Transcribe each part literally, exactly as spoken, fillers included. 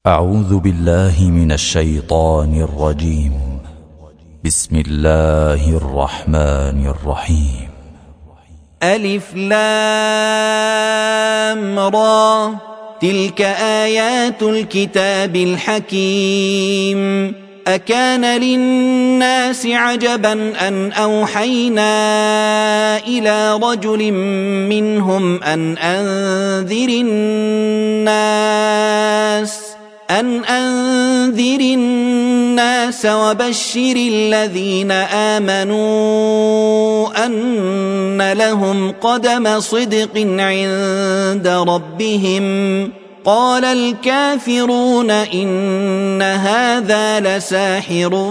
أعوذ بالله من الشيطان الرجيم. بسم الله الرحمن الرحيم. ألف لام را، تلك آيات الكتاب الحكيم. أكان للناس عجبا أن أوحينا إلى رجل منهم أن أنذر الناس أن أنذر الناس وبشر الذين آمنوا أن لهم قدم صدق عند ربهم. قال الكافرون إن هذا لساحر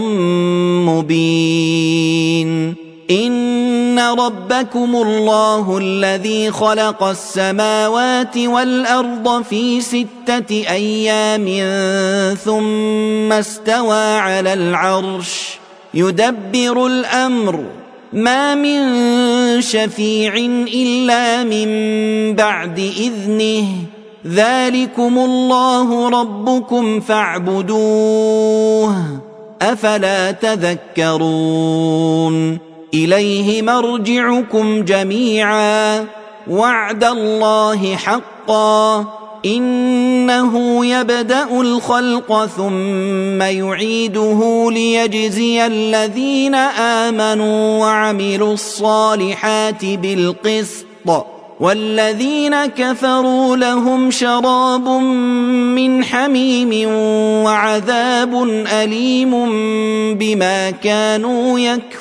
مبين. إن ربكم الله الذي خلق السماوات والأرض في ستة أيام ثم استوى على العرش يدبر الأمر، ما من شفيع إلا من بعد إذنه، ذلكم الله ربكم فاعبدوه، أفلا تذكرون. إليه مرجعكم جميعا، وعد الله حقا، إنه يبدأ الخلق ثم يعيده ليجزي الذين آمنوا وعملوا الصالحات بالقسط، والذين كفروا لهم شراب من حميم وعذاب أليم بما كانوا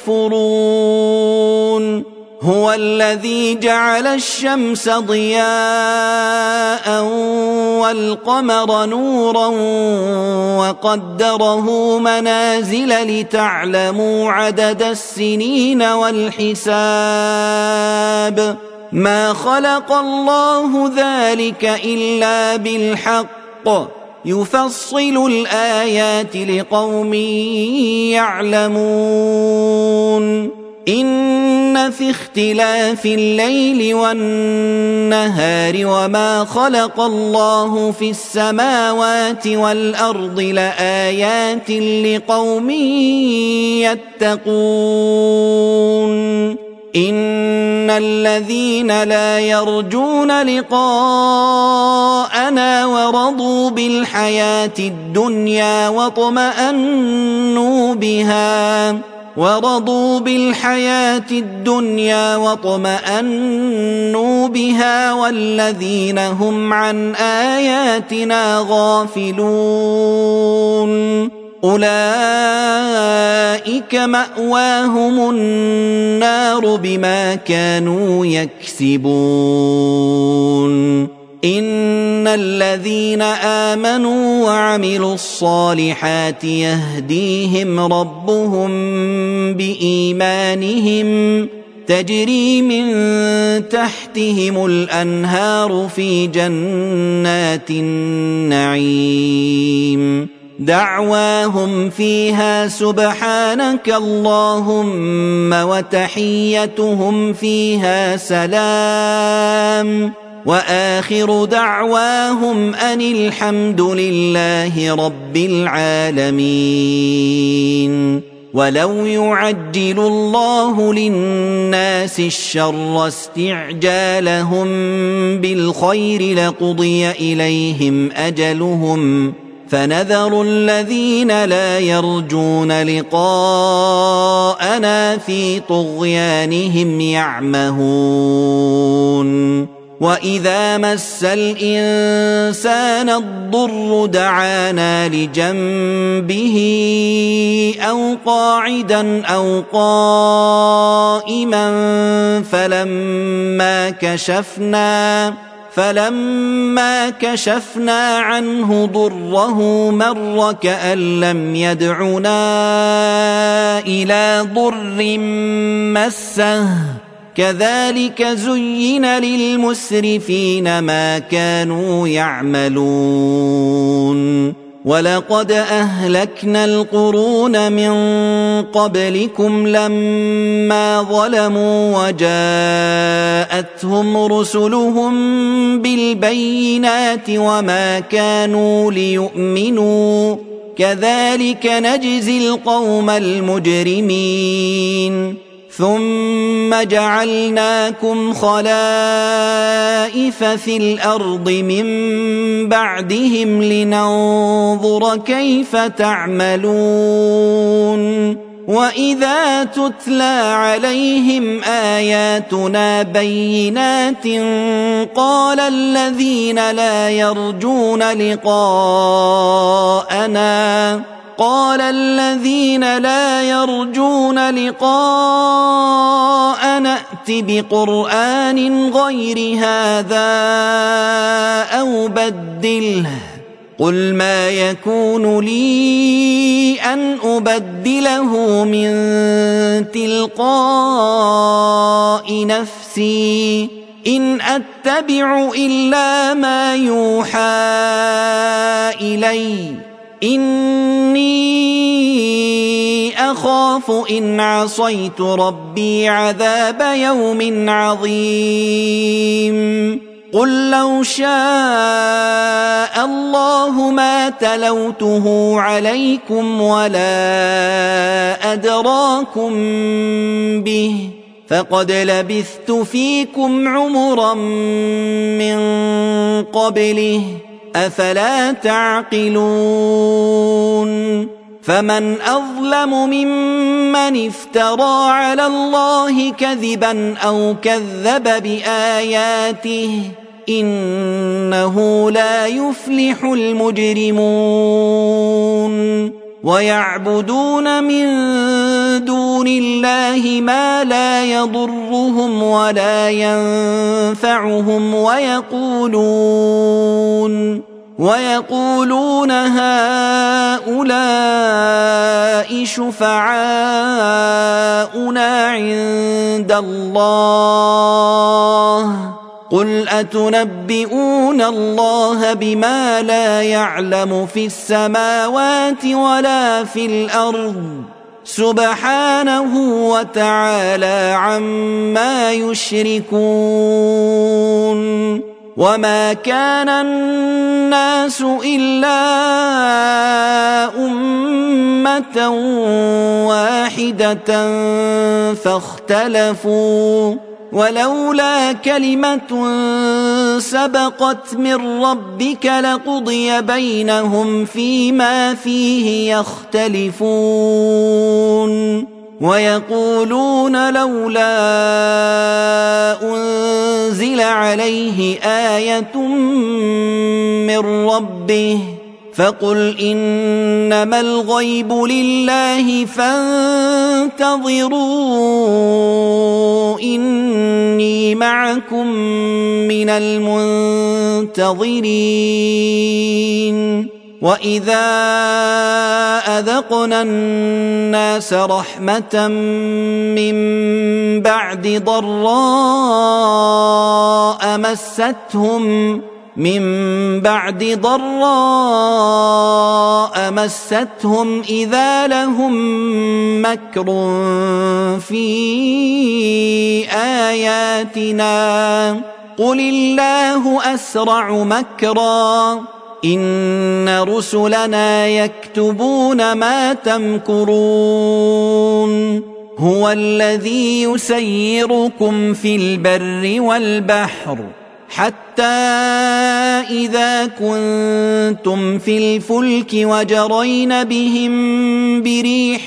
يكفرون. هو الذي جعل الشمس ضياء والقمر نورا وقدره منازل لتعلموا عدد السنين والحساب، ما خلق الله ذلك إلا بالحق، يفصل الآيات لقوم يعلمون. إن في اختلاف الليل والنهار وما خلق الله في السماوات والأرض لآيات لقوم يتقون. إن الذين لا يرجون لقاءنا ورضوا بالحياة الدنيا واطمأنوا بها ورضوا بالحياة الدنيا واطمأنوا بها والذين هم عن آياتنا غافلون، أولئك مأواهم النار بما كانوا يكسبون. إن الذين آمنوا وعملوا الصالحات يهديهم ربهم بإيمانهم، تجري من تحتهم الأنهار في جنات النعيم، دعواهم فيها سبحانك اللهم وتحيتهم فيها سلام، وآخر دعواهم أن الحمد لله رب العالمين. ولو يعجل الله للناس الشر استعجالهم بالخير لقضي إليهم أجلهم، فنذر الذين لا يرجون لقاءنا في طغيانهم يعمهون. وإذا مس الإنسان الضر دعانا لجنبه أو قاعدا أو قائما فلما كشفنا فلما كشفنا عنه ضره مر كأن لم يدعنا إلى ضر مسه، كذلك زين للمسرفين ما كانوا يعملون. ولقد أهلكنا القرون من قبلكم لما ظلموا وجاءتهم رسلهم بالبينات وما كانوا ليؤمنوا كذلك نجزي القوم المجرمين ثم جعلناكم خلائف في الأرض من بعدهم لننظر كيف تعملون وإذا تتلى عليهم آياتنا بينات قال الذين لا يرجون لقاءنا قال الذين لا يرجون لقاءنا ائت بقرآن غير هذا أو بدله قل ما يكون لي أن أبدله من تلقاء نفسي إن أتبع إلا ما يوحى إلي إني أخاف إن عصيت ربي عذاب يوم عظيم قل لو شاء الله ما تلوته عليكم ولا أدراكم به فقد لبثت فيكم عمرا من قبله أفلا تعقلون فمن أظلم ممن افترى على الله كذبا أو كذب بآياته إنه لا يفلح المجرمون ويعبدون من دون الله ما لا يضرهم ولا ينفعهم ويقولون ويقولون هؤلاء شفعاؤنا عند الله قل أتنبئون الله بما لا يعلم في السماوات ولا في الأرض سبحانه وتعالى عما يشركون وما كان الناس إلا أمة واحدة فاختلفوا ولولا كلمة سبقت من ربك لقضي بينهم فيما فيه يختلفون ويقولون لولا أنزل عليه آية من ربه فقل إنما الغيب لله فانتظروا إني معكم من المنتظرين وإذا أذقنا الناس رحمة من بعد ضراء مستهم من بعد ضراء مستهم إذا لهم مكر في آياتنا قل الله أسرع مكرا إن رسلنا يكتبون ما تمكرون هو الذي يسيركم في البر والبحر حتى إذا كنتم في الفلك وجرين بهم بريح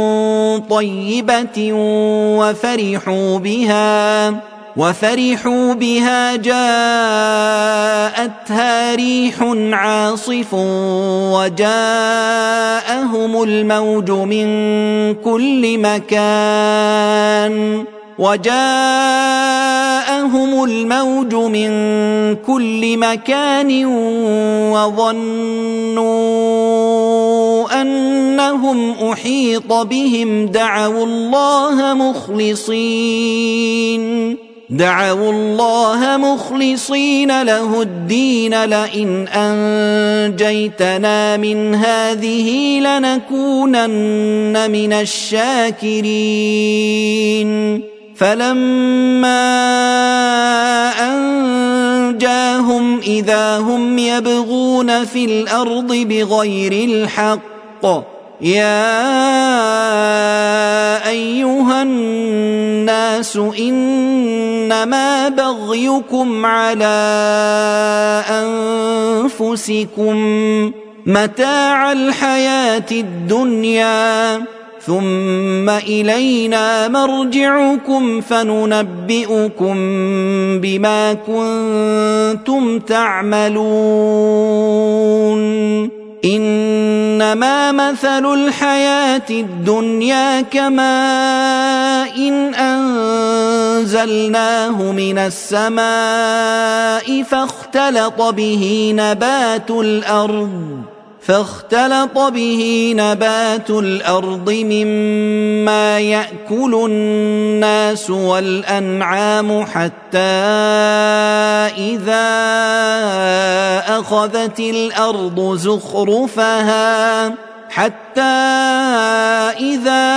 طيبة وفرحوا بها وفرحوا بها جاءتها ريح عاصف وجاءهم الموج من كل مكان وجاءهم الموج من كل مكان وظنوا أنهم أحيط بهم دعوا الله مخلصين دعوا الله مخلصين له الدين لئن أنجيتنا من هذه لنكونن من الشاكرين فلما أنجاهم إذا هم يبغون في الأرض بغير الحق يا أيها الناس إنما بغيكم على أنفسكم متاع الحياة الدنيا ثم إلينا مرجعكم فننبئكم بما كنتم تعملون إنما مثل الحياة الدنيا كماء إن أنزلناه من السماء فاختلط به نبات الأرض فاختلط به نبات الأرض مما يأكل الناس والأنعام حتى إذا أخذت الأرض زخرفها حتى إذا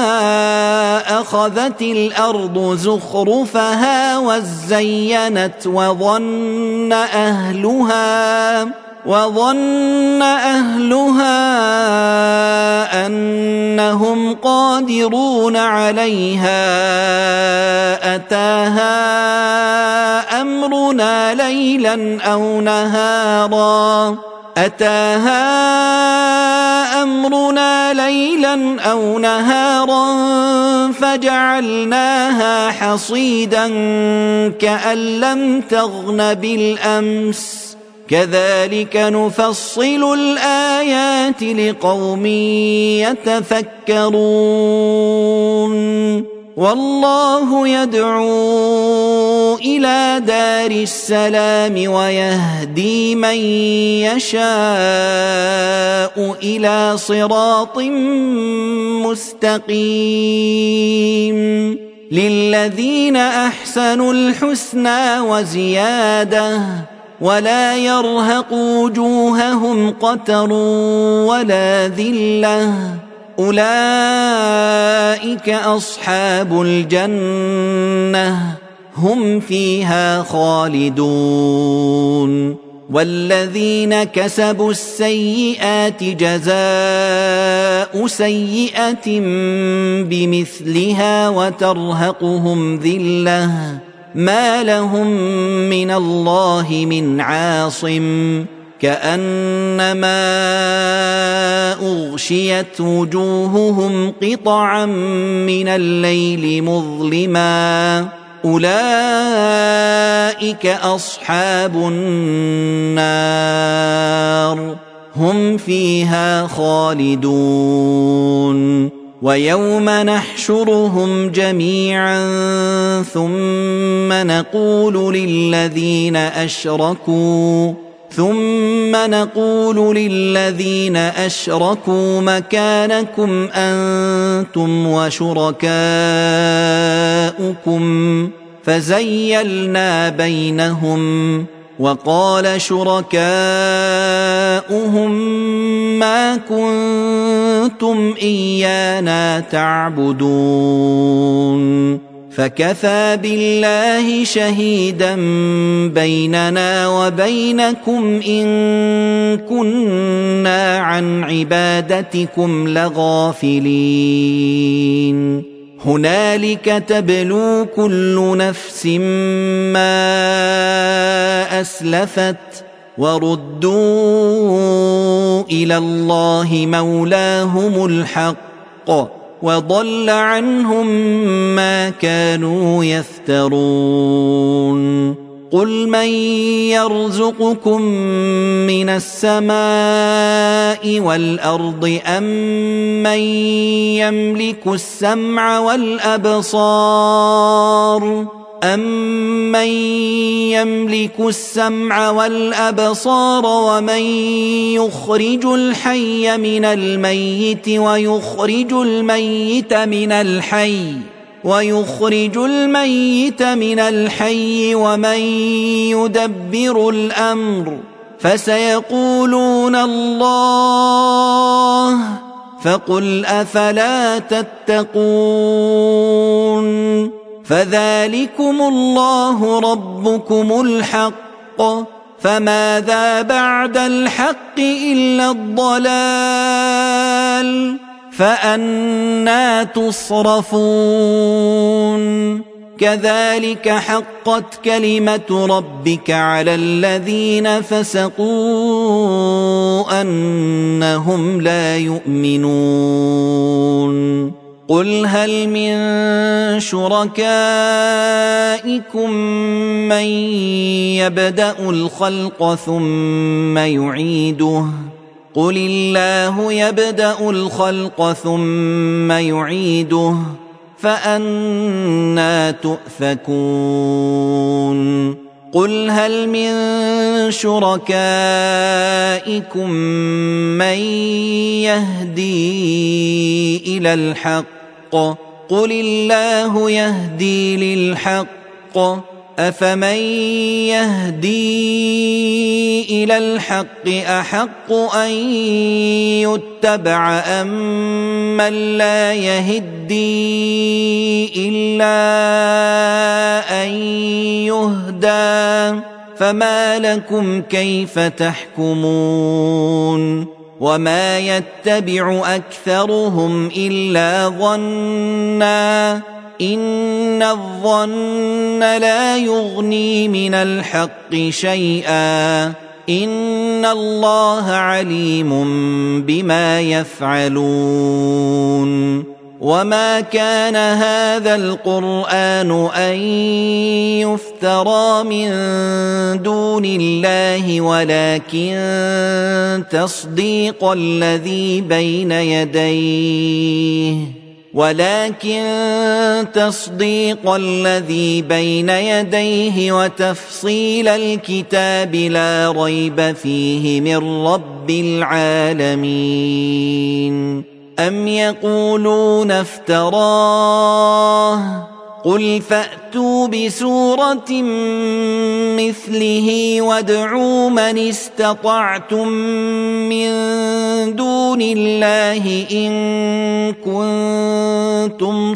أخذت الأرض زخرفها وزينت وظن أهلها وظن أهلها أنهم قادرون عليها أتاها أمرنا ليلا أو نهارا أتاها أمرنا ليلا أو نهارا فجعلناها حصيدا كأن لم تغن بالأمس كذلك نفصل الآيات لقوم يتفكرون والله يدعو إلى دار السلام ويهدي من يشاء إلى صراط مستقيم للذين أحسنوا الحسنى وزيادة ولا يرهق وجوههم قتر ولا ذلة أولئك أصحاب الجنة هم فيها خالدون والذين كسبوا السيئات جزاء سيئة بمثلها وترهقهم ذلة ما لهم من الله من عاصم كأنما أغشيت وجوههم قطعا من الليل مظلما أولئك أصحاب النار هم فيها خالدون ويوم نحشرهم جميعا ثم نقول للذين أشركوا ثم نقول للذين أشركوا مكانكم أنتم وشركاؤكم فزيلنا بينهم وقال شركاؤهم ما كنتم إيانا تعبدون فكفى بالله شهيدا بيننا وبينكم إن كنا عن عبادتكم لغافلين هنالك تبلو كل نفس ما أسلفت وردوا إلى الله مولاهم الحق وضل عنهم ما كانوا يفترون قل من يرزقكم من السماء والأرض أم من يملك السمع والأبصار أَمَّن يَمْلِكُ السَّمْعَ وَالْأَبْصَارَ وَمَن يُخْرِجُ الْحَيَّ مِنَ الْمَيِّتِ وَيُخْرِجُ الْمَيِّتَ مِنَ الْحَيِّ ويخرج الميت من الحي ومن يدبر الأمر فسيقولون الله فقل أفلا تتقون فذلكم الله ربكم الحق فماذا بعد الحق إلا الضلال فأنى تصرفون كذلك حقت كلمة ربك على الذين فسقوا أنهم لا يؤمنون قل هل من شركائكم من يبدأ الخلق ثم يعيده قل الله يبدأ الخلق ثم يعيده فأنى تؤفكون قل هل من شركائكم من يهدي إلى الحق قل الله يهدي للحق أفمن يهدي إلى الحق أحق أن يتبع أم من لا يهدي إلا أن يهدى فما لكم كيف تحكمون وما يتبع أكثرهم إلا ظنًّا إن الظن لا يغني من الحق شيئا إن الله عليم بما يفعلون وما كان هذا القرآن أن يفترى من دون الله ولكن تصديق الذي بين يديه ولكن تصديق الذي بين يديه وتفصيل الكتاب لا ريب فيه من رب العالمين أم يقولون افتراه قل فأتوا بسورة مثله وادعوا من استطعتم من دون الله إن كنتم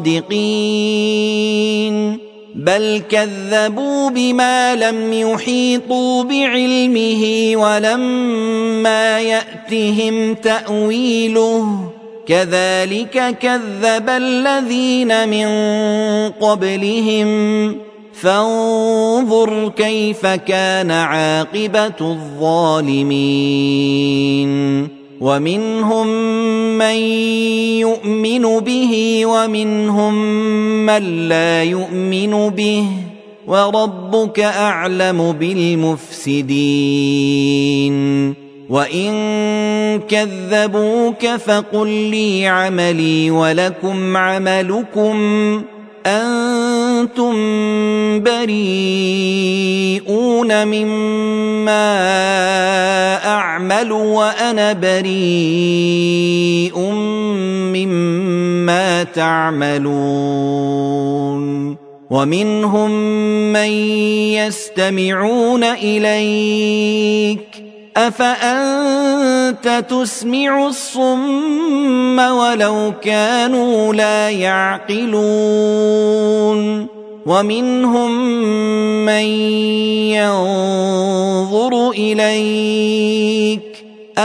صادقين بل كذبوا بما لم يحيطوا بعلمه ولما يأتهم تأويله كذلك كذب الذين من قبلهم فانظر كيف كان عاقبة الظالمين ومنهم من يؤمن به ومنهم من لا يؤمن به وربك أعلم بالمفسدين وإن كذبوك فقل لي عملي ولكم عملكم أنتم بريئون مما أعمل وأنا بريء مما تعملون ومنهم من يستمعون إليك أفأنت تسمع الصم ولو كانوا لا يعقلون ومنهم من ينظر إليك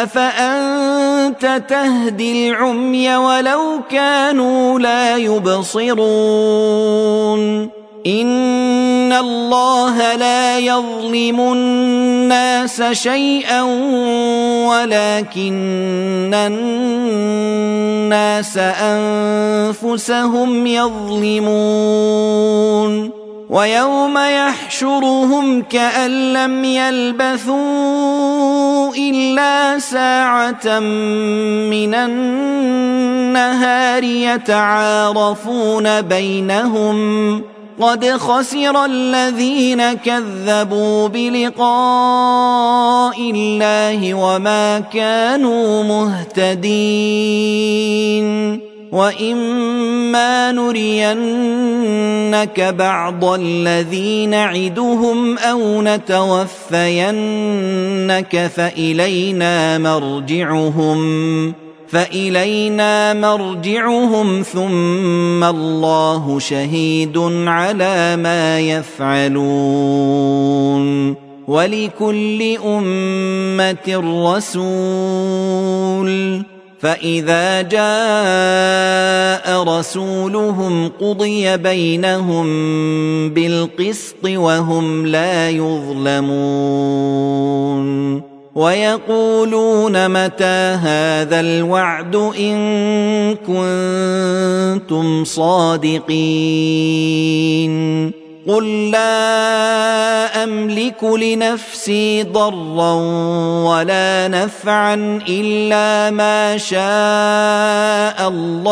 أفأنت تهدي العمي ولو كانوا لا يبصرون إن الله لا يظلم الناس شيئا ولكن الناس أنفسهم يظلمون ويوم يحشرهم كأن لم يلبثوا إلا ساعة من النهار يتعارفون بينهم قد خسر الذين كذبوا بلقاء الله وما كانوا مهتدين وإما نرينك بعض الذي نعدهم أو نتوفينك فإلينا مرجعهم فإلينا مرجعهم ثم الله شهيد على ما يفعلون ولكل أمة رسول فإذا جاء رسولهم قضي بينهم بالقسط وهم لا يظلمون ويقولون متى هذا الوعد إن كنتم صادقين قل لا أملك لنفسي ضرا ولا نفعا إلا ما شاء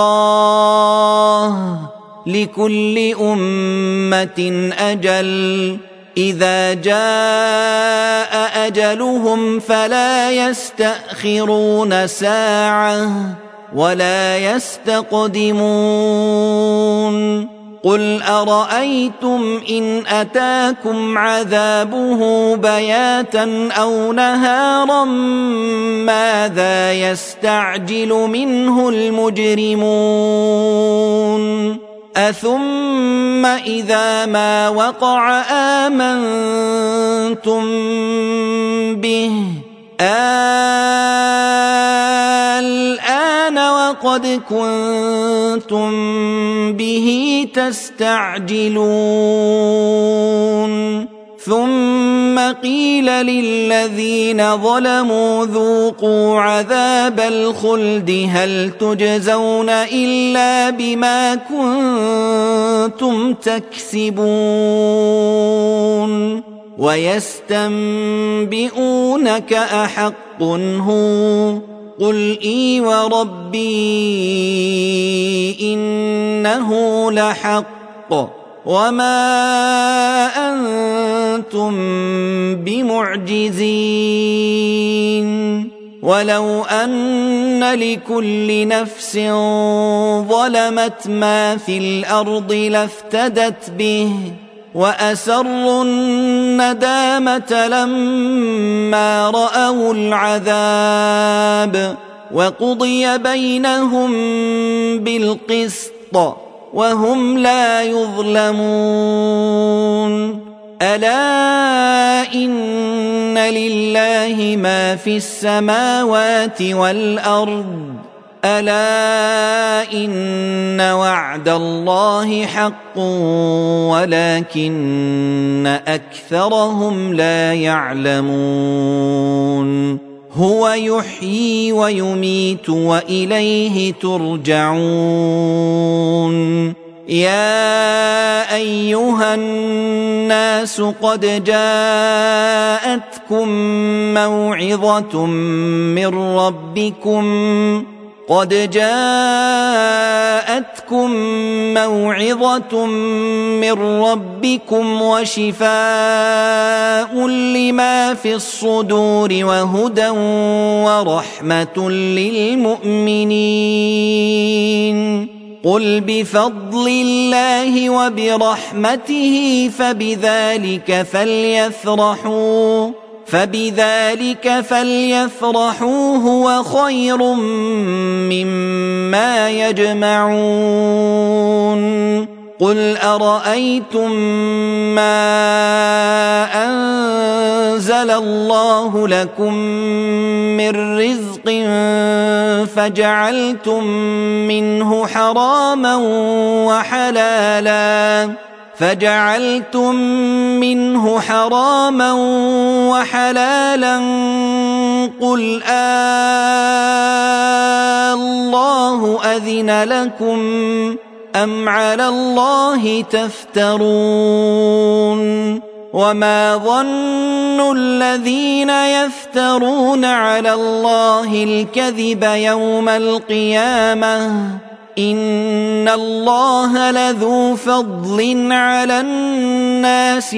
الله لكل أمة أجل إذا جاء أجلهم فلا يستأخرون ساعة ولا يستقدمون قل أرأيتم إن أتاكم عذابه بياتا أو نهارا ماذا يستعجل منه المجرمون أثم إذا ما وقع آمنتم به الآن وقد كنتم به تستعجلون ثم قيل للذين ظلموا ذوقوا عذاب الخلد هل تجزون إلا بما كنتم تكسبون ويستنبئونك أحق هو قل إي وربي إنه لحق وما أنتم بمعجزين ولو أن لكل نفس ظلمت ما في الأرض لافتدت به وأسروا الندامة لما رأوا العذاب وقضي بينهم بالقسط وهم لا يظلمون ألا إن لله ما في السماوات والأرض ألا إن وعد الله حق ولكن أكثرهم لا يعلمون هو يحيي ويميت وإليه ترجعون يا أيها الناس قد جاءتكم موعظة من ربكم قد جاءتكم موعظة من ربكم وشفاء لما في الصدور وهدى ورحمة للمؤمنين قل بفضل الله وبرحمته فبذلك فليفرحوا فبذلك فليفرحوا هو خير مما يجمعون قل أرأيتم ما أنزل الله لكم من رزق فجعلتم منه حراما وحلالا فجعلتم منه حراما وحلالا قل الله أذن لكم أم على الله تفترون وما ظن الذين يفترون على الله الكذب يوم القيامة إن الله لذو فضل على الناس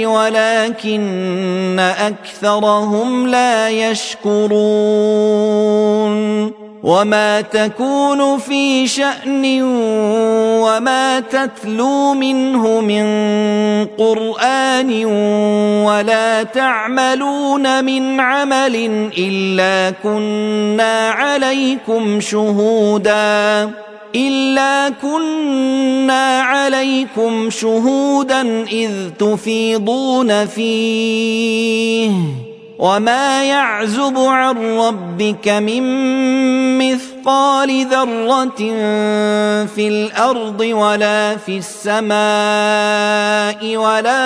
ولكن أكثرهم لا يشكرون وما تكون في شأن وما تتلو منه من قرآن ولا تعملون من عمل إلا كنا عليكم شهودا إلا كنا عليكم شهودا إذ تفيضون فيه وما يعزب عن ربك من مثقال ذرة في الأرض ولا في السماء ولا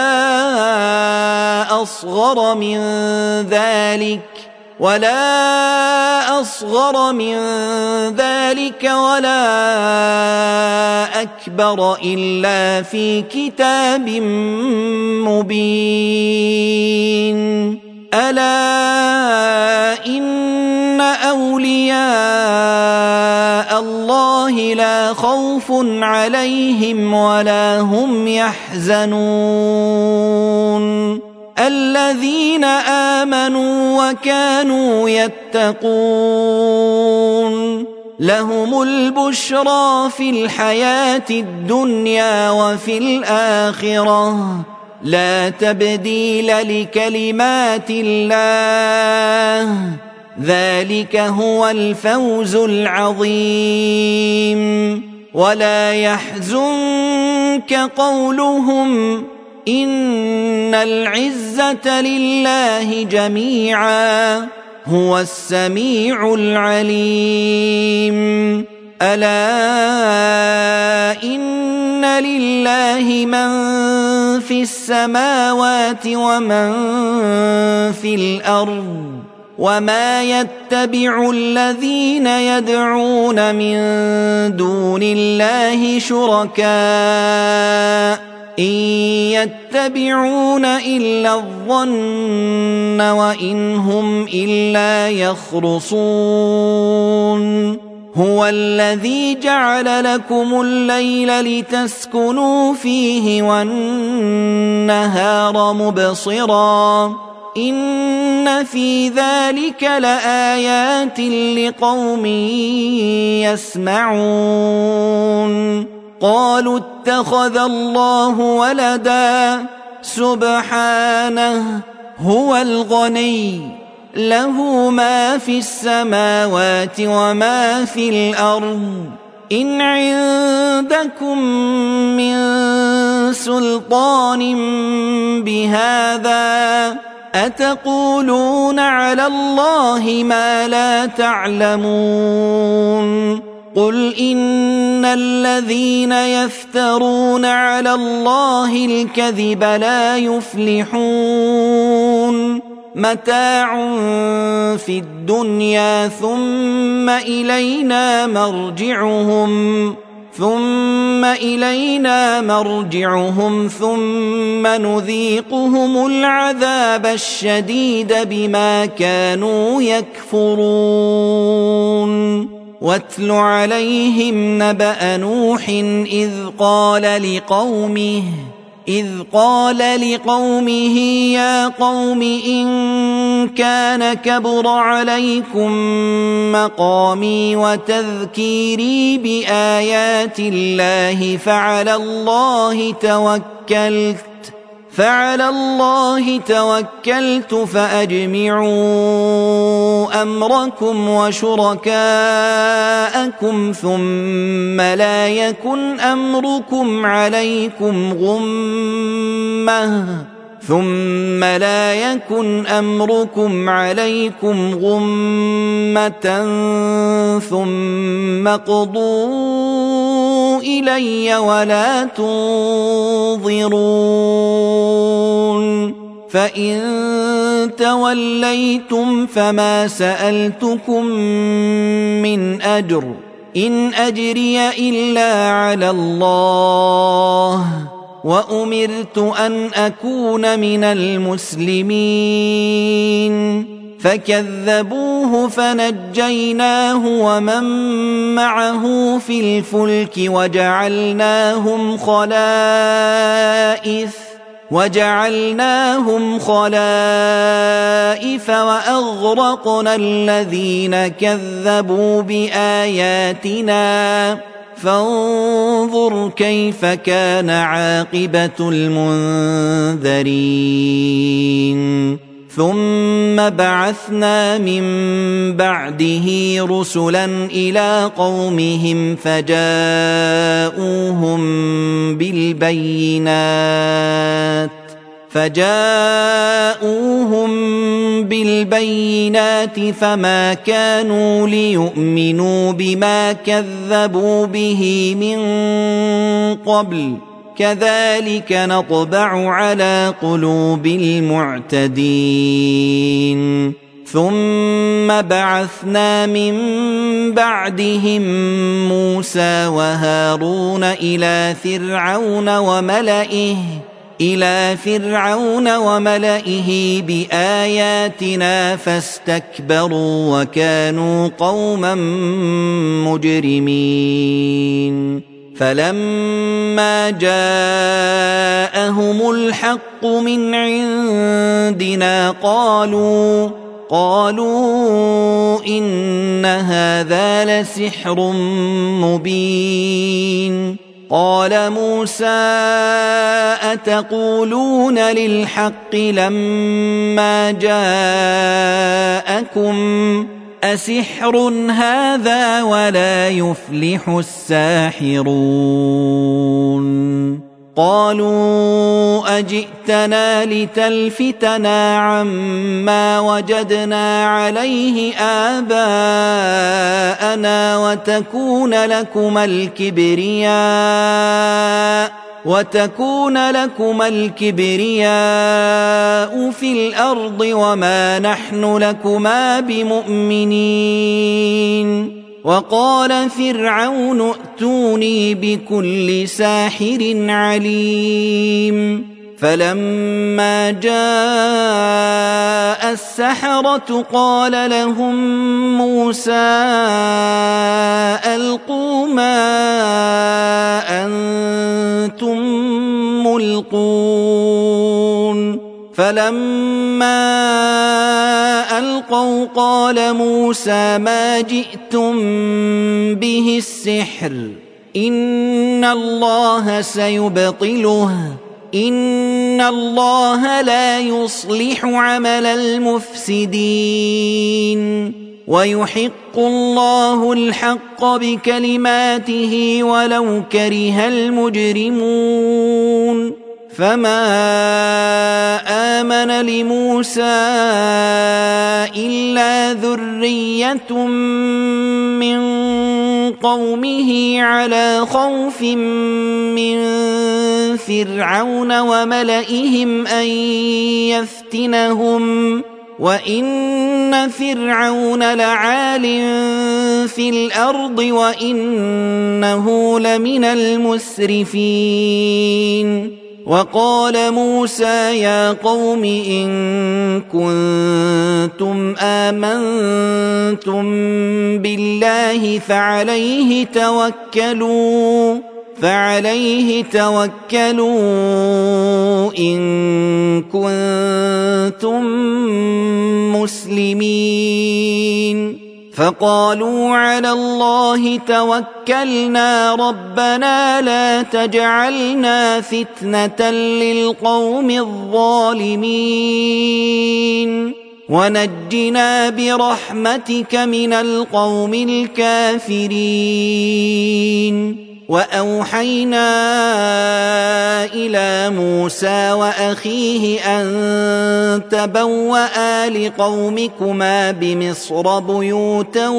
أصغر من ذلك ولا أصغر من ذلك ولا أكبر إلا في كتاب مبين ألا إن أولياء الله لا خوف عليهم ولا هم يحزنون الذين آمنوا وكانوا يتقون لهم البشرى في الحياة الدنيا وفي الآخرة لا تبديل لكلمات الله ذلك هو الفوز العظيم ولا يحزنك قولهم إن العزة لله جميعا هو السميع العليم ألا إن لله من في السماوات ومن في الأرض وما يتبع الذين يدعون من دون الله شركاء إن يتبعون إلا الظن وإن هم إلا يخرصون هو الذي جعل لكم الليل لتسكنوا فيه والنهار مبصرا إن في ذلك لآيات لقوم يسمعون قالوا اتخذ الله ولدا سبحانه هو الغني له ما في السماوات وما في الأرض إن عندكم من سلطان بهذا أتقولون على الله ما لا تعلمون قل إن الذين يفترون على الله الكذب لا يفلحون متاع في الدنيا ثم إلينا مرجعهم ثم إلينا مرجعهم ثم نذيقهم العذاب الشديد بما كانوا يكفرون واتل عليهم نبأ نوح إذ قال لقومه إذ قال لقومه يا قوم إن كان كبر عليكم مقامي وتذكيري بآيات الله فعلى الله توكلت فعلى الله توكلت فأجمعوا أمركم وشركاءكم ثم لا يكن أمركم عليكم غمة ثم لا يكن أمركم عليكم غمة ثم اقضوا إلي ولا تنظرون فإن توليتم فما سألتكم من أجر إن أجري إلا على الله وأمرت أن أكون من المسلمين فكذبوه فنجيناه ومن معه في الفلك وجعلناهم خلائف وجعلناهم خلائف وأغرقنا الذين كذبوا بآياتنا فانظر كيف كان عاقبة المنذرين ثم بعثنا من بعده رسلا إلى قومهم فجاءوهم بالبينات فجاءوهم بالبينات فما كانوا ليؤمنوا بما كذبوا به من قبل كذلك نطبع على قلوب المعتدين ثم بعثنا من بعدهم موسى وهارون إلى فرعون وملئه إلى فرعون وملئه بآياتنا فاستكبروا وكانوا قوما مجرمين فلما جاءهم الحق من عندنا قالوا قالوا إن هذا لسحر مبين قال موسى أتقولون للحق لما جاءكم أسحر هذا ولا يفلح الساحرون قالوا أجئتنا لتلفتنا عما وجدنا عليه آباءنا وتكون لكما الكبرياء وتكون لكما الكبرياء في الأرض وما نحن لكما بمؤمنين وقال فرعون ائتوني بكل ساحر عليم فلما جاء السحرة قال لهم موسى ألقوا ما أنتم ملقون فلما ألقوا قال موسى ما جئتم به السحر إن الله سيبطله إن الله لا يصلح عمل المفسدين ويحق الله الحق بكلماته ولو كره المجرمون فما آمن لموسى إلا ذرية من قومه على خوف من فرعون وملئهم أن يفتنهم وإن فرعون لعال في الأرض وإنه لمن المسرفين وقال موسى يا قوم إن كنتم آمنتم بالله فعليه توكلوا فعليه توكلوا إن كنتم مسلمين فقالوا على الله توكلنا ربنا لا تجعلنا فتنة للقوم الظالمين ونجنا برحمتك من القوم الكافرين وأوحينا إلى موسى وأخيه أن تبوأ لقومكما بمصر بيوتا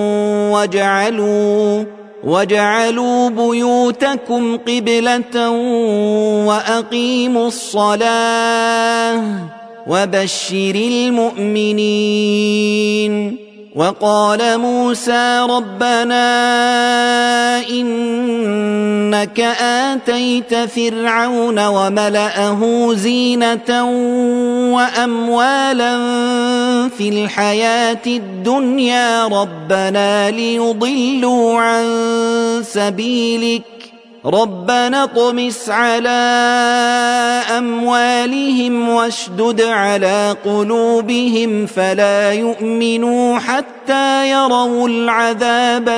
وجعلوا وجعلوا بيوتكم قبلة وأقيموا الصلاة وبشر المؤمنين وقال موسى ربنا إنك آتيت فرعون وملأه زينة وأموالا في الحياة الدنيا ربنا ليضلوا عن سبيلك ربنا اطمس على أموالهم واشدد على قلوبهم فلا يؤمنوا حتى يروا العذاب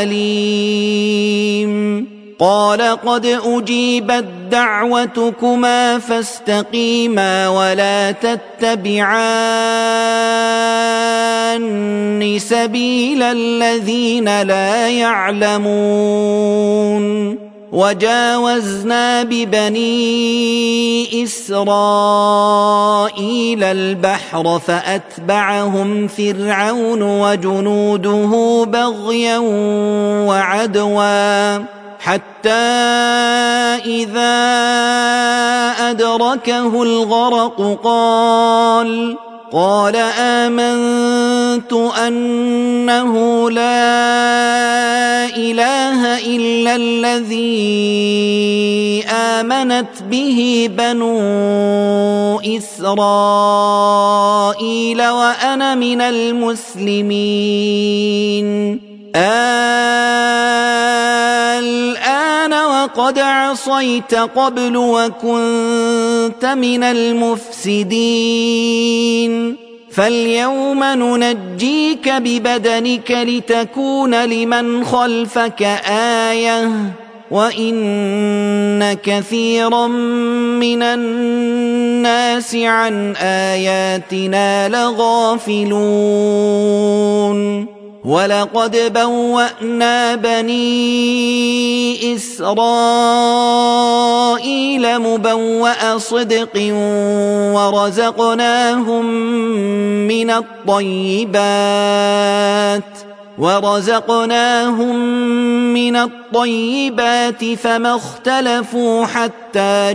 الأليم قال قد أجيبت دعوتكما فاستقيما ولا تتبعان سبيل الذين لا يعلمون وجاوزنا ببني إسرائيل البحر فأتبعهم فرعون وجنوده بغيا وعدوا حتى إذا أدركه الغرق قال قال آمنت أنه لا إله إلا الذي آمنت به بنو إسرائيل وأنا من المسلمين الآن وقد عصيت قبل وكنت من المفسدين فاليوم ننجيك ببدنك لتكون لمن خلفك آية وإن كثيرا من الناس عن آياتنا لغافلون ولقد بوأنا بني إسرائيل مبوأ صدق ورزقناهم من الطيبات ورزقناهم من الطيبات فما اختلفوا حتى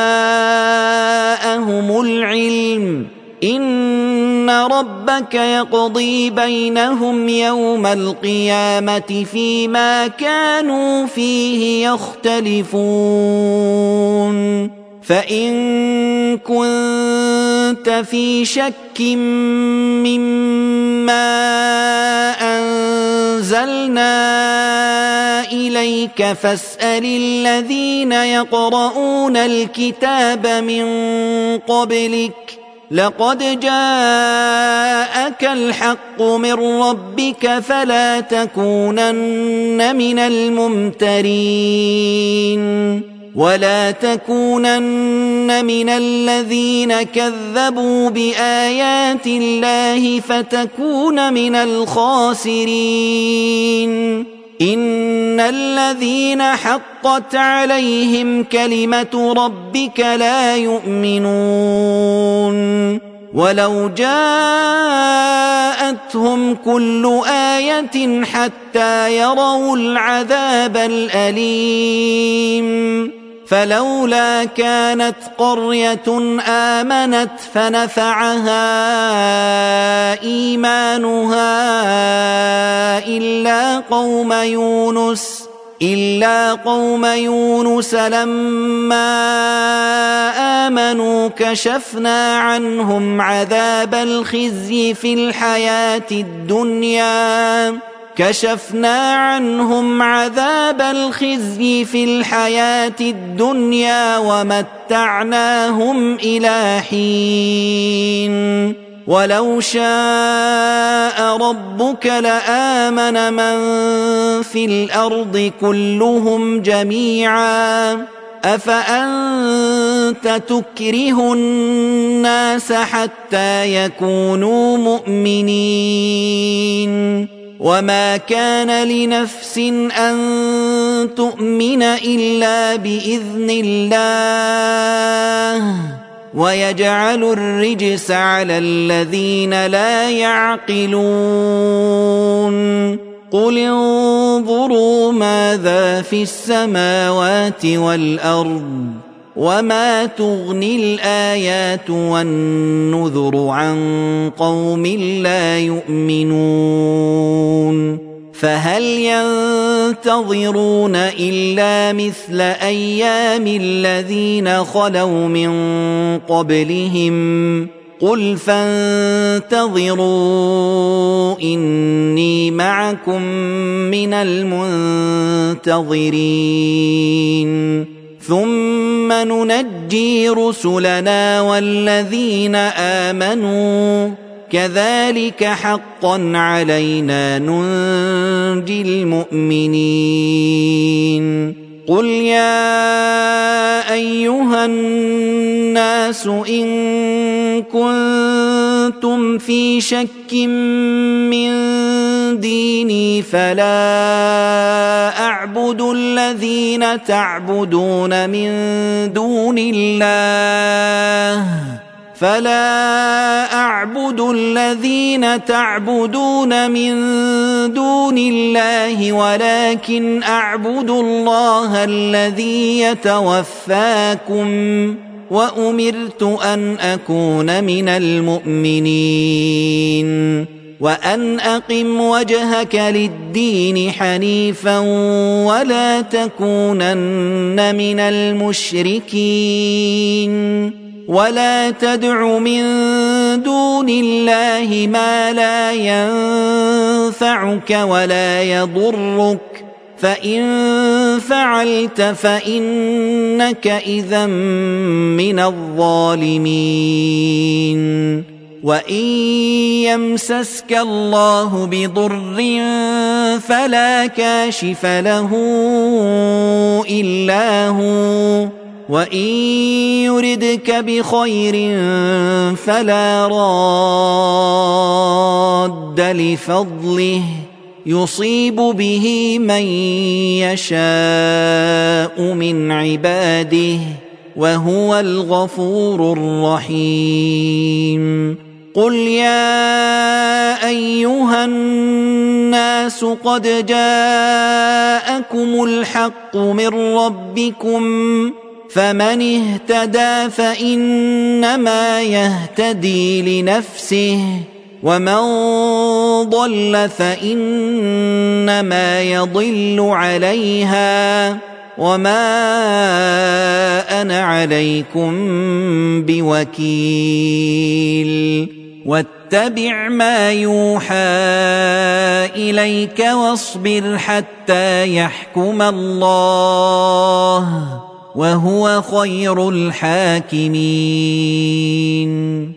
جاءهم العلم إن ربك يقضي بينهم يوم القيامة فيما كانوا فيه يختلفون فإن كنت في شك مما أنزلنا إليك فاسأل الذين يقرؤون الكتاب من قبلك لقد جاءك الحق من ربك فلا تكونن من الممترين ولا تكونن من الذين كذبوا بآيات الله فتكون من الخاسرين إن الذين حقت عليهم كلمة ربك لا يؤمنون ولو جاءتهم كل آية حتى يروا العذاب الأليم فلولا كانت قرية آمنت فنفعها إيمانها إلا قوم يونس إلا قوم يونس لما آمنوا كشفنا عنهم عذاب الخزي في الحياة الدنيا كشفنا عنهم عذاب الخزي في الحياة الدنيا ومتعناهم إلى حين ولو شاء ربك لآمن من في الأرض كلهم جميعا أفأنت تكره الناس حتى يكونوا مؤمنين وما كان لنفس أن تؤمن إلا بإذن الله ويجعل الرجس على الذين لا يعقلون قل انظروا ماذا في السماوات والأرض وما تغني الآيات والنذر عن قوم لا يؤمنون فهل ينتظرون إلا مثل أيام الذين خلوا من قبلهم قل فانتظروا إني معكم من المنتظرين ثم ننجي رسلنا والذين آمنوا كذلك حقا علينا ننجي المؤمنين قل يا أيها الناس إن كنتم في شك من ديني فلا أعبد الذين تعبدون من دون الله فلا أعبد الذين تعبدون من دون الله ولكن أعبد الله الذي يتوفاكم وأمرت أن أكون من المؤمنين وأن أقم وجهك للدين حنيفا ولا تكونن من المشركين ولا تدع من دون الله ما لا ينفعك ولا يضرك فإن فعلت فإنك إذا من الظالمين وإن يمسسك الله بضر فلا كاشف له إلا هو وإن يردك بخير فلا راد لفضله يصيب به من يشاء من عباده وهو الغفور الرحيم قل يا أيها الناس قد جاءكم الحق من ربكم فمن اهتدى فإنما يهتدي لنفسه ومن ضل فإنما يضل عليها وما أنا عليكم بوكيل واتبع ما يوحى إليك واصبر حتى يحكم الله وهو خير الحاكمين